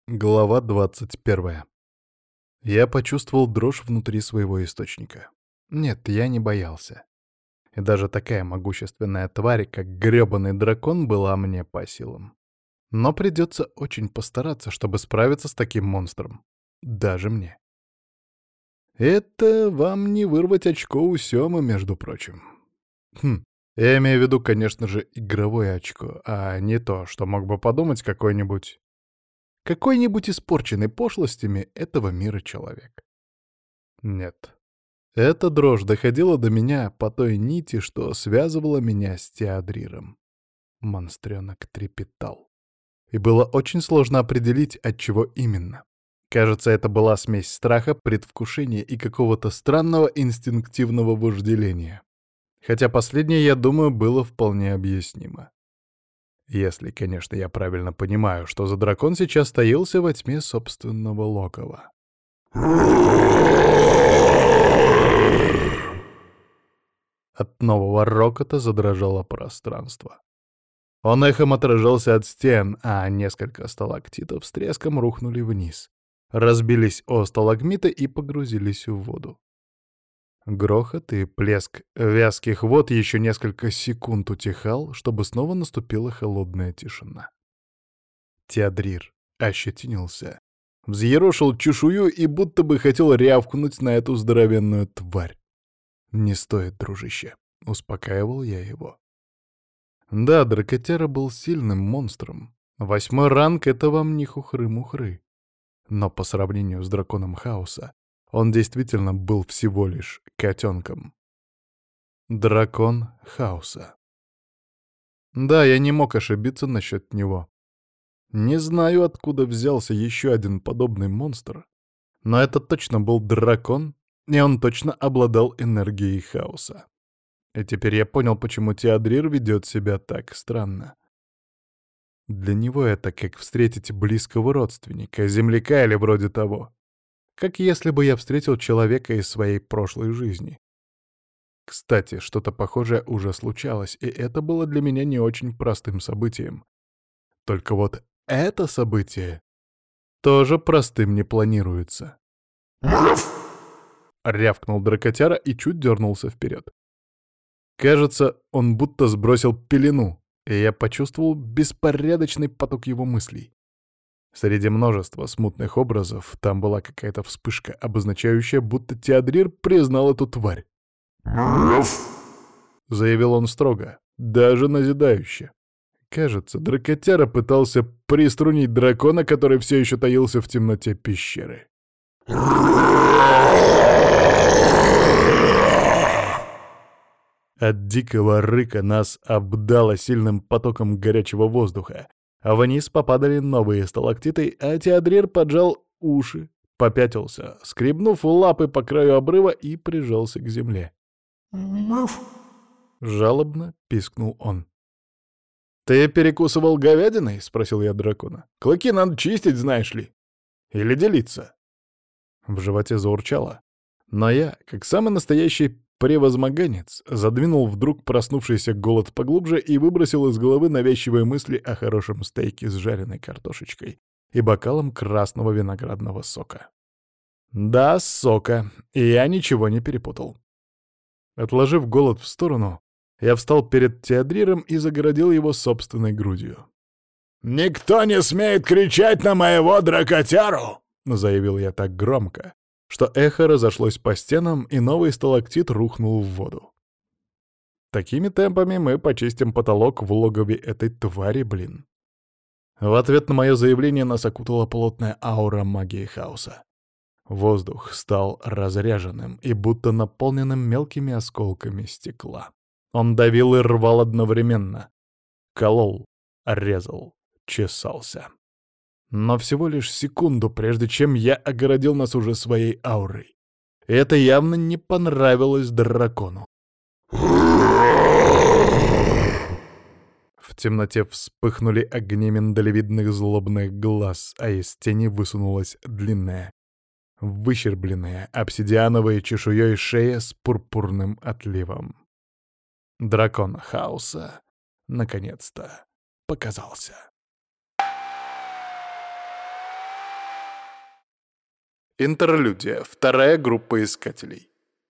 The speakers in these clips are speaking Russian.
Глава 21. Я почувствовал дрожь внутри своего источника. Нет, я не боялся. И даже такая могущественная тварь, как грёбаный дракон, была мне по силам. Но придется очень постараться, чтобы справиться с таким монстром. Даже мне. Это вам не вырвать очко у Сёмы, между прочим. Хм. Я имею в виду, конечно же, игровое очко, а не то, что мог бы подумать какой-нибудь испорченный пошлостями этого мира человек. Нет. Эта дрожь доходила до меня по той нити, что связывала меня с Теодриром. Монстрёнок трепетал. И было очень сложно определить, от чего именно. Кажется, это была смесь страха, предвкушения и какого-то странного инстинктивного вожделения. Хотя последнее, я думаю, было вполне объяснимо. Если, конечно, я правильно понимаю, что за дракон сейчас таился во тьме собственного логова. От нового рокота задрожало пространство. Он эхом отражался от стен, а несколько сталактитов с треском рухнули вниз, разбились о сталагмиты и погрузились в воду. Грохот и плеск вязких вод еще несколько секунд утихал, чтобы снова наступила холодная тишина. Теодрир ощетинился, взъерошил чешую и будто бы хотел рявкнуть на эту здоровенную тварь. «Не стоит, дружище», — успокаивал я его. Да, Дракотяра был сильным монстром. 8-й ранг — это вам не хухры-мухры. Но по сравнению с драконом хаоса, он действительно был всего лишь котенком. Дракон хаоса. Да, я не мог ошибиться насчет него. Не знаю, откуда взялся еще один подобный монстр, но это точно был дракон, и он точно обладал энергией хаоса. И теперь я понял, почему Теодрир ведет себя так странно. Для него это как встретить близкого родственника, земляка или вроде того. Как если бы я встретил человека из своей прошлой жизни. Кстати, что-то похожее уже случалось, и это было для меня не очень простым событием. Только вот это событие тоже простым не планируется. Рявкнул дракотяра и чуть дернулся вперед. Кажется, он будто сбросил пелену, и я почувствовал беспорядочный поток его мыслей. Среди множества смутных образов там была какая-то вспышка, обозначающая, будто Теодрир признал эту тварь. Заявил он строго, даже назидающе. Кажется, дракотяра пытался приструнить дракона, который все еще таился в темноте пещеры. От дикого рыка нас обдало сильным потоком горячего воздуха, а вниз попадали новые сталактиты, а Теодрир поджал уши, попятился, скребнув лапы по краю обрыва и прижался к земле. Жалобно пискнул он. «Ты перекусывал говядиной?» — спросил я дракона. «Клыки надо чистить, знаешь ли. Или делиться?» В животе заурчало. Но я, как самый настоящий превозмоганец, задвинул вдруг проснувшийся голод поглубже и выбросил из головы навязчивые мысли о хорошем стейке с жареной картошечкой и бокалом красного виноградного сока. Да, сока, и я ничего не перепутал. Отложив голод в сторону, я встал перед Теодриром и загородил его собственной грудью. «Никто не смеет кричать на моего дракотяру!» — заявил я так громко, что эхо разошлось по стенам, и новый сталактит рухнул в воду. Такими темпами мы почистим потолок в логове этой твари, блин. В ответ на мое заявление нас окутала плотная аура магии хаоса. Воздух стал разряженным и будто наполненным мелкими осколками стекла. Он давил и рвал одновременно. Колол, резал, чесался. Но всего лишь секунду, прежде чем я огородил нас уже своей аурой. И это явно не понравилось дракону. В темноте вспыхнули огни миндалевидных злобных глаз, а из тени высунулась длинная, выщербленная обсидиановой чешуей шея с пурпурным отливом. Дракон хаоса наконец-то показался. Интерлюдия. Вторая группа искателей.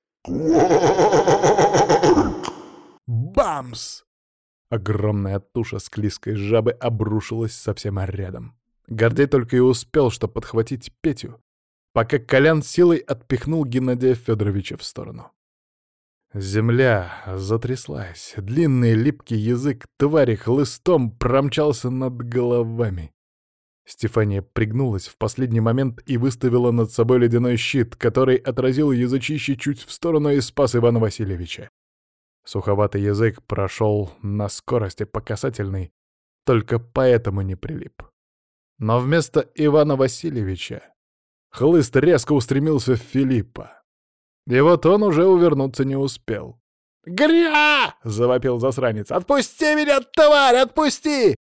Бамс! Огромная туша склизкой жабы обрушилась совсем рядом. Гордей только и успел, что подхватить Петю, пока Колян силой отпихнул Геннадия Федоровича в сторону. Земля затряслась, длинный липкий язык твари хлыстом промчался над головами. Стефания пригнулась в последний момент и выставила над собой ледяной щит, который отразил язычище чуть в сторону и спас Ивана Васильевича. Суховатый язык прошел на скорости по касательной, только поэтому не прилип. Но вместо Ивана Васильевича хлыст резко устремился в Филиппа. И вот он уже увернуться не успел. «Гря!» — завопил засранец. «Отпусти меня, тварь, отпусти!»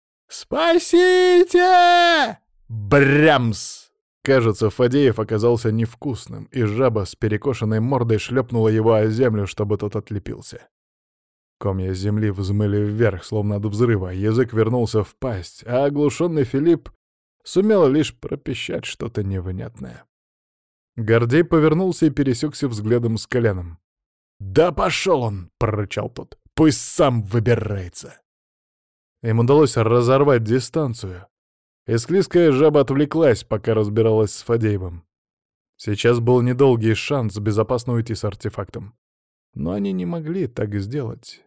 «Спасите!» Брямс! Кажется, Фадеев оказался невкусным, и жаба с перекошенной мордой шлепнула его о землю, чтобы тот отлепился. Комья земли взмыли вверх, словно от взрыва, язык вернулся в пасть, а оглушенный Филипп сумел лишь пропищать что-то невнятное. Гордей повернулся и пересекся взглядом с Коляном. «Да пошел он!» — прорычал тот. «Пусть сам выбирается!» Им удалось разорвать дистанцию, и склизкая жаба отвлеклась, пока разбиралась с Фадеевым. Сейчас был недолгий шанс безопасно уйти с артефактом. Но они не могли так сделать.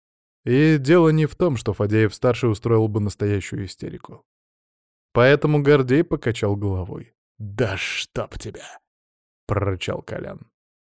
И дело не в том, что Фадеев-старший устроил бы настоящую истерику. Поэтому Гордей покачал головой. «Да чтоб тебя!» — прорычал Колян.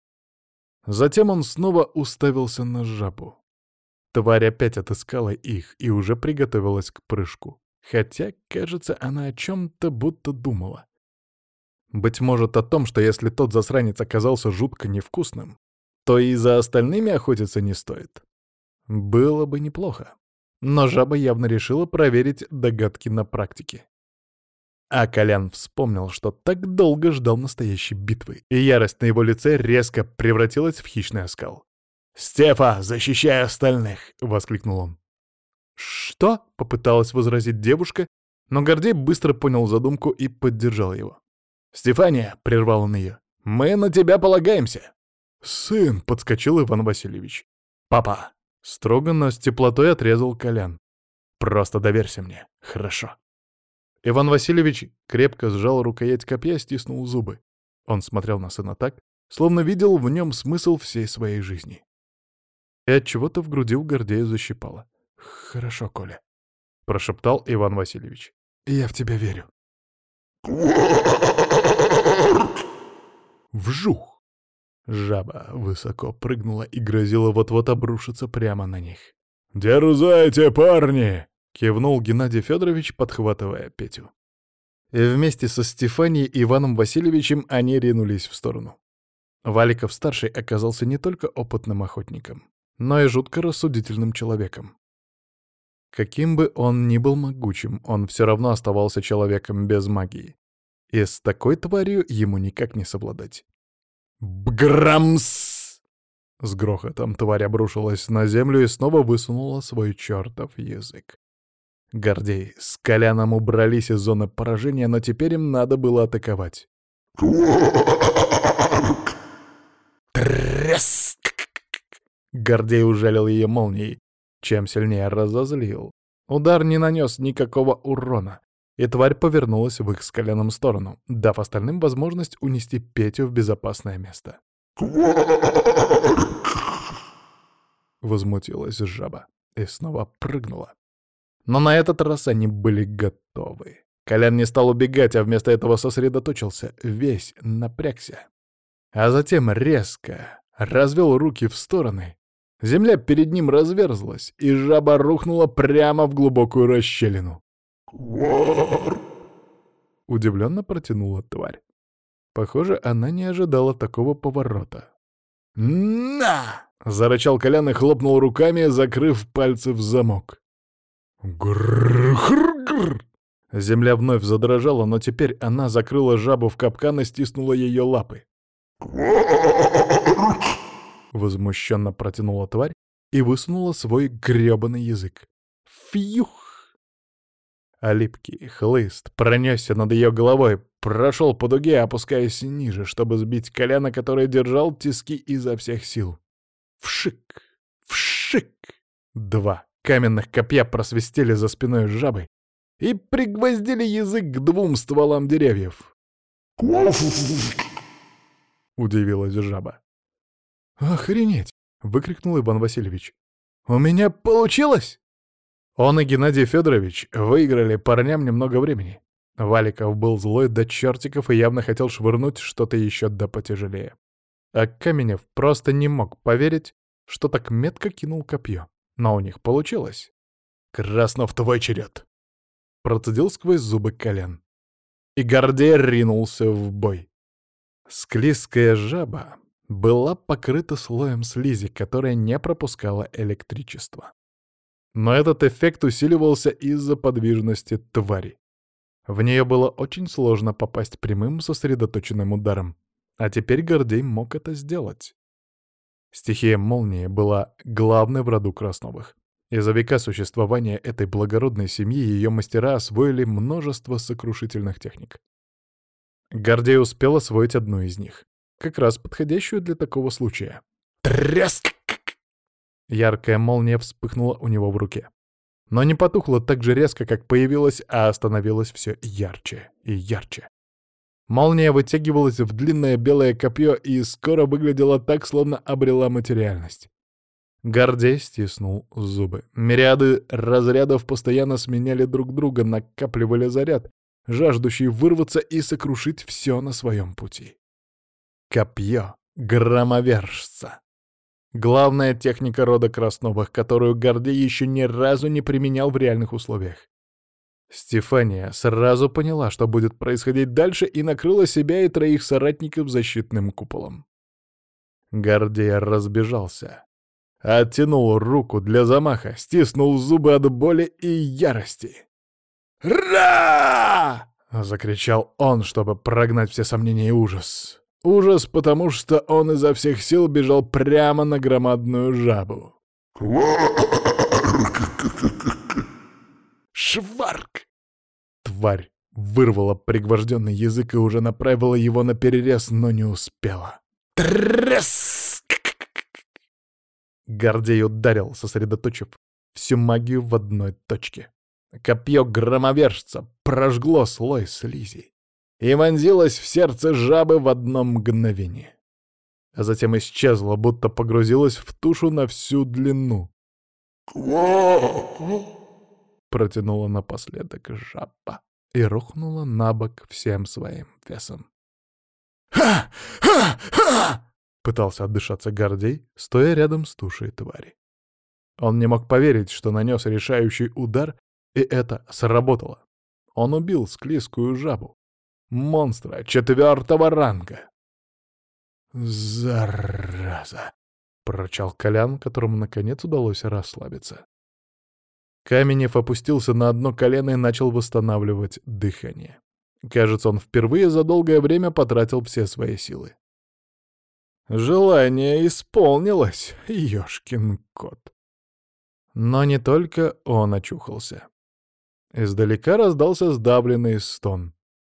Затем он снова уставился на жабу. Тварь опять отыскала их и уже приготовилась к прыжку. Хотя, кажется, она о чем-то будто думала. Быть может, о том, что если тот засранец оказался жутко невкусным, то и за остальными охотиться не стоит. Было бы неплохо. Но жаба явно решила проверить догадки на практике. А Колян вспомнил, что так долго ждал настоящей битвы, и ярость на его лице резко превратилась в хищный оскал. «Стефа, защищай остальных!» — воскликнул он. «Что?» — попыталась возразить девушка, но Гордей быстро понял задумку и поддержал его. «Стефания!» — прервал он ее. «Мы на тебя полагаемся!» «Сын!» — подскочил Иван Васильевич. «Папа!» — строго, но с теплотой отрезал Колян. «Просто доверься мне, хорошо?» Иван Васильевич крепко сжал рукоять копья и стиснул зубы. Он смотрел на сына так, словно видел в нем смысл всей своей жизни. И отчего-то в груди у Гордея защипало. «Хорошо, Коля», — прошептал Иван Васильевич. «Я в тебя верю». Вжух! Жаба высоко прыгнула и грозила вот-вот обрушиться прямо на них. «Дерзайте, парни!» — кивнул Геннадий Федорович, подхватывая Петю. И вместе со Стефанией и Иваном Васильевичем они ринулись в сторону. Валиков-старший оказался не только опытным охотником, но и жутко рассудительным человеком. Каким бы он ни был могучим, он все равно оставался человеком без магии. И с такой тварью ему никак не совладать. Бграмс! С грохотом тварь обрушилась на землю и снова высунула свой чертов язык. Гордей с Коляном убрались из зоны поражения, но теперь им надо было атаковать. Треск! Гордей ужалил ее молнией, чем сильнее разозлил. Удар не нанес никакого урона, и тварь повернулась в их с Коляном сторону, дав остальным возможность унести Петю в безопасное место. Возмутилась жаба и снова прыгнула. Но на этот раз они были готовы. Колян не стал убегать, а вместо этого сосредоточился, весь напрягся. А затем резко развел руки в стороны. Земля перед ним разверзлась, и жаба рухнула прямо в глубокую расщелину. Удивленно протянула тварь. Похоже, она не ожидала такого поворота. «На!» — зарычал Колян и хлопнул руками, закрыв пальцы в замок. Грррр-грррр! Земля вновь задрожала, но теперь она закрыла жабу в капкан и стиснула ее лапы. Возмущенно протянула тварь и высунула свой грёбаный язык. Фьюх! А липкий хлыст пронесся над ее головой, прошел по дуге, опускаясь ниже, чтобы сбить Коляна, который держал тиски изо всех сил. Вшик! Вшик! Два каменных копья просвистели за спиной жабы и пригвоздили язык к двум стволам деревьев. Удивилась жаба. «Охренеть!» — выкрикнул Иван Васильевич. «У меня получилось!» Он и Геннадий Федорович выиграли парням немного времени. Валиков был злой до чертиков и явно хотел швырнуть что-то еще да потяжелее. А Каменев просто не мог поверить, что так метко кинул копье. Но у них получилось. «Краснов, твой черед!» — процедил сквозь зубы Колян. И Гордей ринулся в бой. Склизкая жаба была покрыта слоем слизи, которая не пропускала электричество. Но этот эффект усиливался из-за подвижности твари. В нее было очень сложно попасть прямым сосредоточенным ударом, а теперь Гордей мог это сделать. Стихия молнии была главной в роду Красновых. И за века существования этой благородной семьи ее мастера освоили множество сокрушительных техник. Гордей успел освоить одну из них, как раз подходящую для такого случая. Треск! Яркая молния вспыхнула у него в руке. Но не потухла так же резко, как появилась, а остановилась все ярче и ярче. Молния вытягивалась в длинное белое копье и скоро выглядела так, словно обрела материальность. Гордей стиснул зубы. Мириады разрядов постоянно сменяли друг друга, накапливали заряд, жаждущий вырваться и сокрушить все на своем пути. Копье громовержца. Главная техника рода Красновых, которую Гордей еще ни разу не применял в реальных условиях. Стефания сразу поняла, что будет происходить дальше, и накрыла себя и троих соратников защитным куполом. Гордей разбежался. Оттянул руку для замаха, стиснул зубы от боли и ярости. «Ра!» — закричал он, чтобы прогнать все сомнения и ужас. Ужас, потому что он изо всех сил бежал прямо на громадную жабу. Шварк! Тварь вырвала пригвожденный язык и уже направила его на перерез, но не успела. Треск! Гордей ударил, сосредоточив всю магию в одной точке. Копье громовержца прожгло слой слизи и вонзилось в сердце жабы в одно мгновение. А затем исчезло, будто погрузилось в тушу на всю длину. Протянула напоследок жаба и рухнула на бок всем своим весом. «Ха! Ха! Ха!» — пытался отдышаться Гордей, стоя рядом с тушей твари. Он не мог поверить, что нанес решающий удар, и это сработало. Он убил склизкую жабу, монстра 4-го ранга. «Зараза!» — прорычал Колян, которому наконец удалось расслабиться. Каменев опустился на одно колено и начал восстанавливать дыхание. Кажется, он впервые за долгое время потратил все свои силы. Желание исполнилось, ёшкин кот. Но не только он очухался. Издалека раздался сдавленный стон.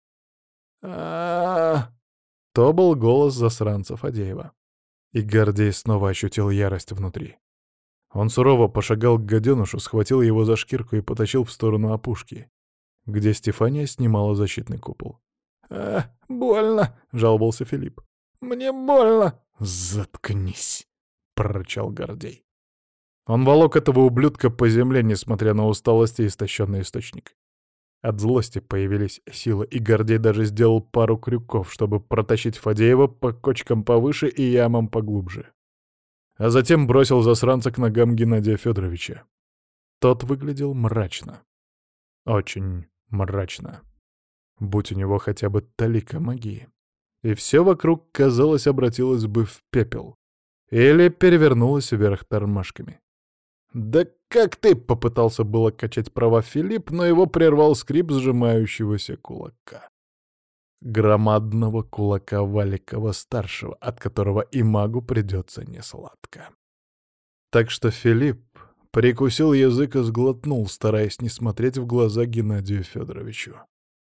а То был голос засранца Фадеева. И Гордей снова ощутил ярость внутри. Он сурово пошагал к гаденушу, схватил его за шкирку и потащил в сторону опушки, где Стефания снимала защитный купол. Больно!» — жаловался Филипп. «Мне больно!» «Заткнись!» — прорычал Гордей. Он волок этого ублюдка по земле, несмотря на усталость и истощенный источник. От злости появились силы, и Гордей даже сделал пару крюков, чтобы протащить Фадеева по кочкам повыше и ямам поглубже. А затем бросил засранца к ногам Геннадия Федоровича. Тот выглядел мрачно. Очень мрачно. Будь у него хотя бы талика магии. И все вокруг, казалось, обратилось бы в пепел. Или перевернулось вверх тормашками. «Да как ты!» — попытался было качать права Филипп, но его прервал скрип сжимающегося кулака. Громадного кулака Валикова-старшего, от которого и магу придется несладко. Так что Филипп прикусил язык и сглотнул, стараясь не смотреть в глаза Геннадию Федоровичу.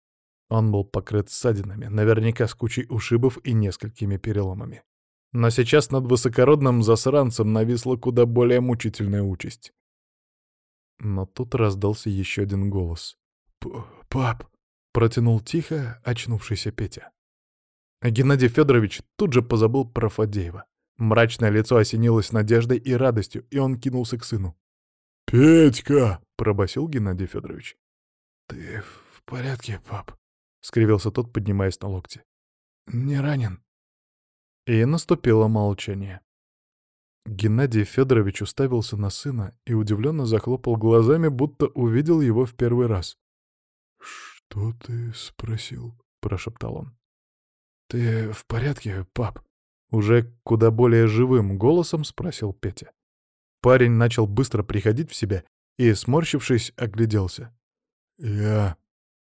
Он был покрыт ссадинами, наверняка с кучей ушибов и несколькими переломами. Но сейчас над высокородным засранцем нависла куда более мучительная участь. Но тут раздался еще один голос. «Пап!» — протянул тихо очнувшийся Петя. Геннадий Федорович тут же позабыл про Фадеева. Мрачное лицо осенилось надеждой и радостью, и он кинулся к сыну. «Петька!» — пробасил Геннадий Федорович. «Ты в порядке, пап?» — скривился тот, поднимаясь на локти. «Не ранен?» И наступило молчание. Геннадий Федорович уставился на сына и удивленно захлопал глазами, будто увидел его в первый раз. «Что ты спросил?» — прошептал он. «Ты в порядке, пап?» — уже куда более живым голосом спросил Петя. Парень начал быстро приходить в себя и, сморщившись, огляделся. «Я...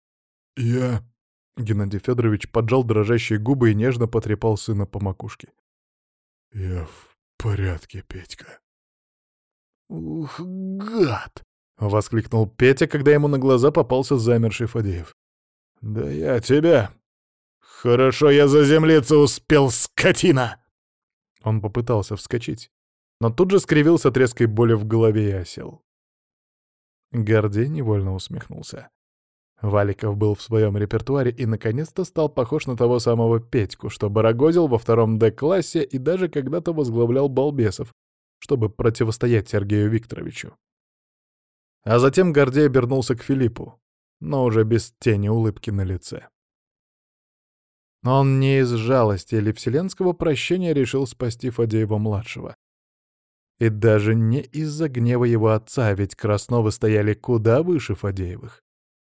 Геннадий Федорович поджал дрожащие губы и нежно потрепал сына по макушке. «Я в порядке, Петька». «Ух, гад!» — воскликнул Петя, когда ему на глаза попался замерший Фадеев. «Да я тебя! Хорошо я заземлиться успел, скотина!» Он попытался вскочить, но тут же скривился от резкой боли в голове и осел. Гордей невольно усмехнулся. Валиков был в своем репертуаре и наконец-то стал похож на того самого Петьку, что барагозил во втором Д-классе и даже когда-то возглавлял балбесов, чтобы противостоять Сергею Викторовичу. А затем Гордей обернулся к Филиппу, но уже без тени улыбки на лице. Он не из жалости или вселенского прощения решил спасти Фадеева-младшего. И даже не из-за гнева его отца, ведь Красновы стояли куда выше Фадеевых.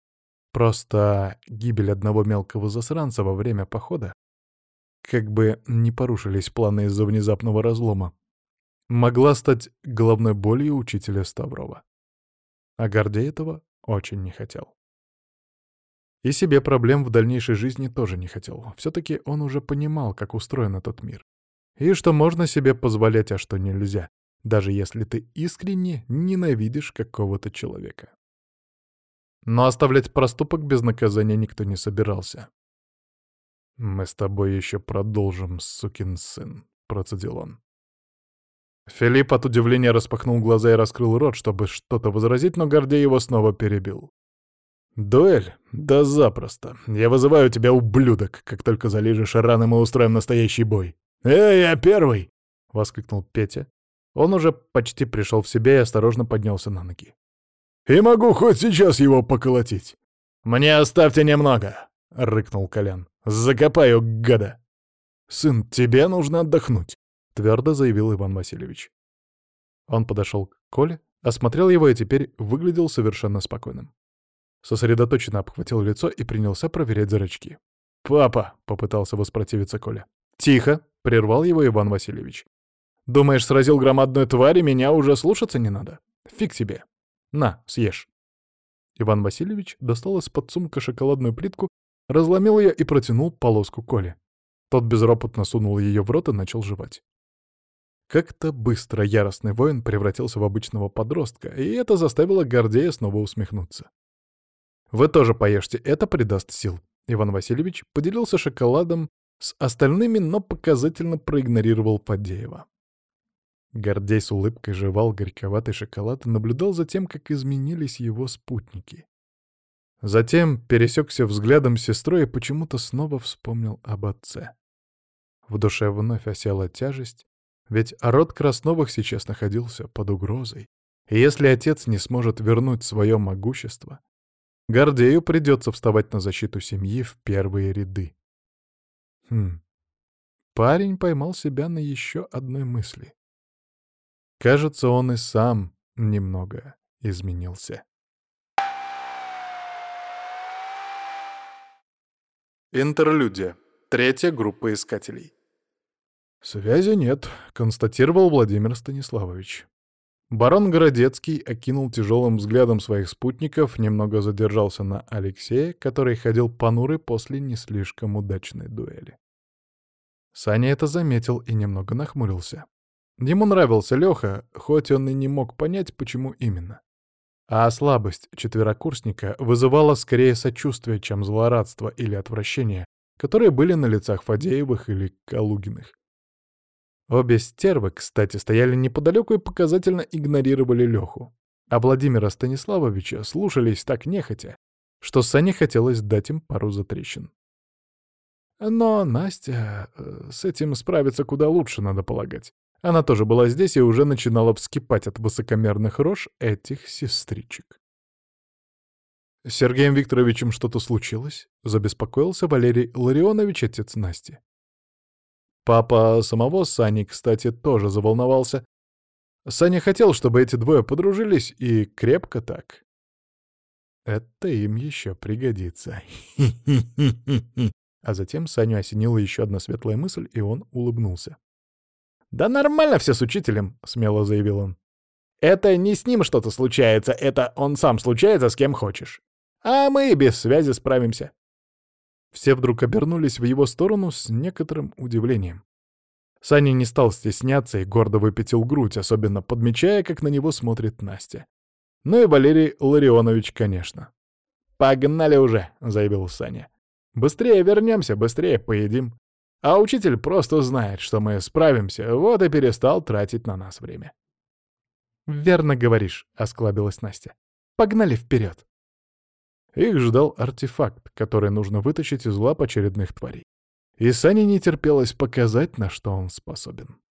Просто гибель одного мелкого засранца во время похода, как бы не порушились планы из-за внезапного разлома, могла стать головной болью учителя Ставрова. А Гордей этого очень не хотел. И себе проблем в дальнейшей жизни тоже не хотел. Все-таки он уже понимал, как устроен этот мир. И что можно себе позволять, а что нельзя, даже если ты искренне ненавидишь какого-то человека. Но оставлять проступок без наказания никто не собирался. «Мы с тобой еще продолжим, сукин сын», — процедил он. Филипп от удивления распахнул глаза и раскрыл рот, чтобы что-то возразить, но Гордей его снова перебил. «Дуэль? Да запросто. Я вызываю тебя, ублюдок. Как только залижешь раны, мы устроим настоящий бой». «Эй, я первый!» — воскликнул Петя. Он уже почти пришел в себя и осторожно поднялся на ноги. «И могу хоть сейчас его поколотить». «Мне оставьте немного», — рыкнул Колян. «Закопаю, гада». «Сын, тебе нужно отдохнуть», — твердо заявил Иван Васильевич. Он подошел к Коле, осмотрел его и теперь выглядел совершенно спокойным. Сосредоточенно обхватил лицо и принялся проверять зрачки. «Папа!» — попытался воспротивиться Коля. «Тихо!» — прервал его Иван Васильевич. «Думаешь, сразил громадную тварь, и меня уже слушаться не надо? Фиг тебе! На, съешь!» Иван Васильевич достал из-под сумка шоколадную плитку, разломил ее и протянул полоску Коле. Тот безропотно сунул ее в рот и начал жевать. Как-то быстро яростный воин превратился в обычного подростка, и это заставило Гордея снова усмехнуться. «Вы тоже поешьте, это придаст сил». Иван Васильевич поделился шоколадом с остальными, но показательно проигнорировал Фадеева. Гордей с улыбкой жевал горьковатый шоколад и наблюдал за тем, как изменились его спутники. Затем пересекся взглядом с сестрой и почему-то снова вспомнил об отце. В душе вновь осела тяжесть, ведь род Красновых сейчас находился под угрозой, и если отец не сможет вернуть свое могущество, Гордею придется вставать на защиту семьи в первые ряды. Парень поймал себя на еще одной мысли. Кажется, он и сам немного изменился. Интерлюдия. Третья группа искателей. «Связи нет», — констатировал Владимир Станиславович. Барон Городецкий окинул тяжелым взглядом своих спутников, немного задержался на Алексее, который ходил понурый после не слишком удачной дуэли. Саня это заметил и немного нахмурился. Ему нравился Лёха, хоть он и не мог понять, почему именно. А слабость четверокурсника вызывала скорее сочувствие, чем злорадство или отвращение, которые были на лицах Фадеевых или Калугиных. Обе стервы, кстати, стояли неподалеку и показательно игнорировали Леху. А Владимира Станиславовича слушались так нехотя, что Сане хотелось дать им пару затрещин. Но Настя с этим справится куда лучше, надо полагать. Она тоже была здесь и уже начинала вскипать от высокомерных рож этих сестричек. «С Сергеем Викторовичем что-то случилось?» — забеспокоился Валерий Ларионович, отец Насти. Папа самого Сани, кстати, тоже заволновался. Саня хотел, чтобы эти двое подружились, и крепко так. Это им еще пригодится. А затем Саню осенила еще одна светлая мысль, и он улыбнулся. «Да нормально все с учителем», — смело заявил он. «Это не с ним что-то случается, это он сам случается с кем хочешь. А мы и без связи справимся». Все вдруг обернулись в его сторону с некоторым удивлением. Саня не стал стесняться и гордо выпятил грудь, особенно подмечая, как на него смотрит Настя. Ну и Валерий Ларионович, конечно. «Погнали уже», — заявил Саня. «Быстрее вернемся, быстрее поедим. А учитель просто знает, что мы справимся, вот и перестал тратить на нас время». «Верно говоришь», — осклабилась Настя. «Погнали вперед». Их ждал артефакт, который нужно вытащить из лап очередных тварей. И Сане не терпелось показать, на что он способен.